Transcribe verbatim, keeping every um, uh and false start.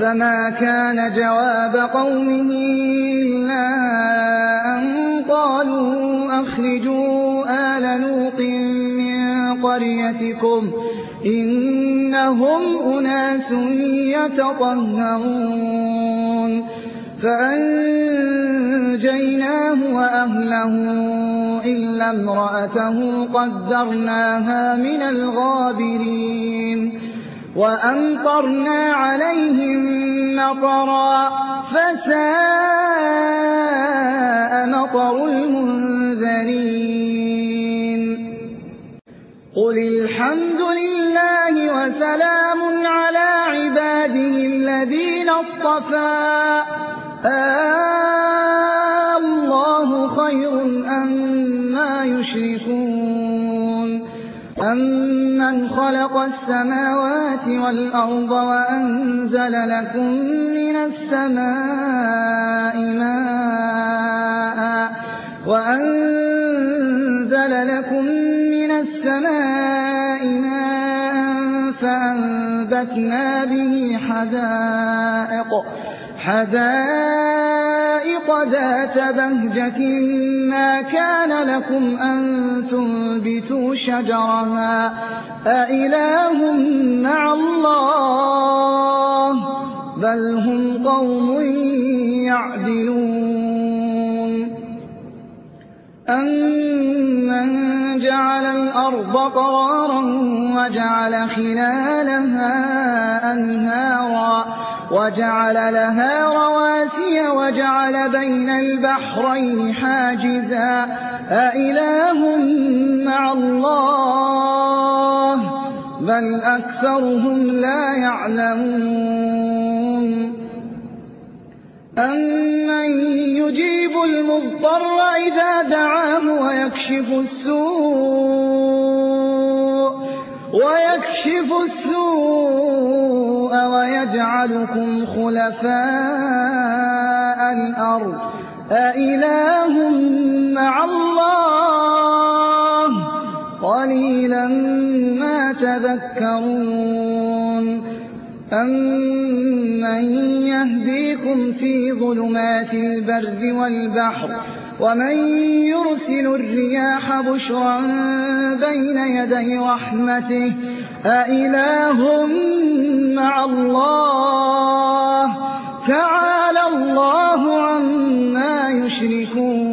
فما كان جواب قومه إلا أن قالوا أخرجوا آل لوط من قريتكم إنهم أناس يتطهرون فأنجيناه وأهله إلا امرأته قدرناها من الغابرين وأمطرنا عليهم مطرا فساء مطر المنذرين قل الحمد لله وسلام على عباده الذين اصطفى الله خير أما يشركون أمن خلق السماوات والأرض وأنزل لكم من السماء ماء وأنزل لكم من السماء ماء فأنبتنا به حدائق حدائق ذات بهجة ما كان لكم أن تنبتوا شجرها أإله مع الله بل هم قوم يعدلون أمن جعل الأرض قرارا وجعل خلالها أنهارا وجعل لها رواسي وجعل بين البحرين حاجزا أإله مع الله بل أكثرهم لا يعلمون أمن يجيب المضطر إذا دعاه ويكشف السوء ويكشف السوء ويجعلكم خلفاء الأرض أإله مع الله قليلا ما تذكرون أمن يهديكم في ظلمات البر والبحر ومن يرسل الرياح بشرا بين يدي رحمته أإله مع الله تعالى الله عما يشركون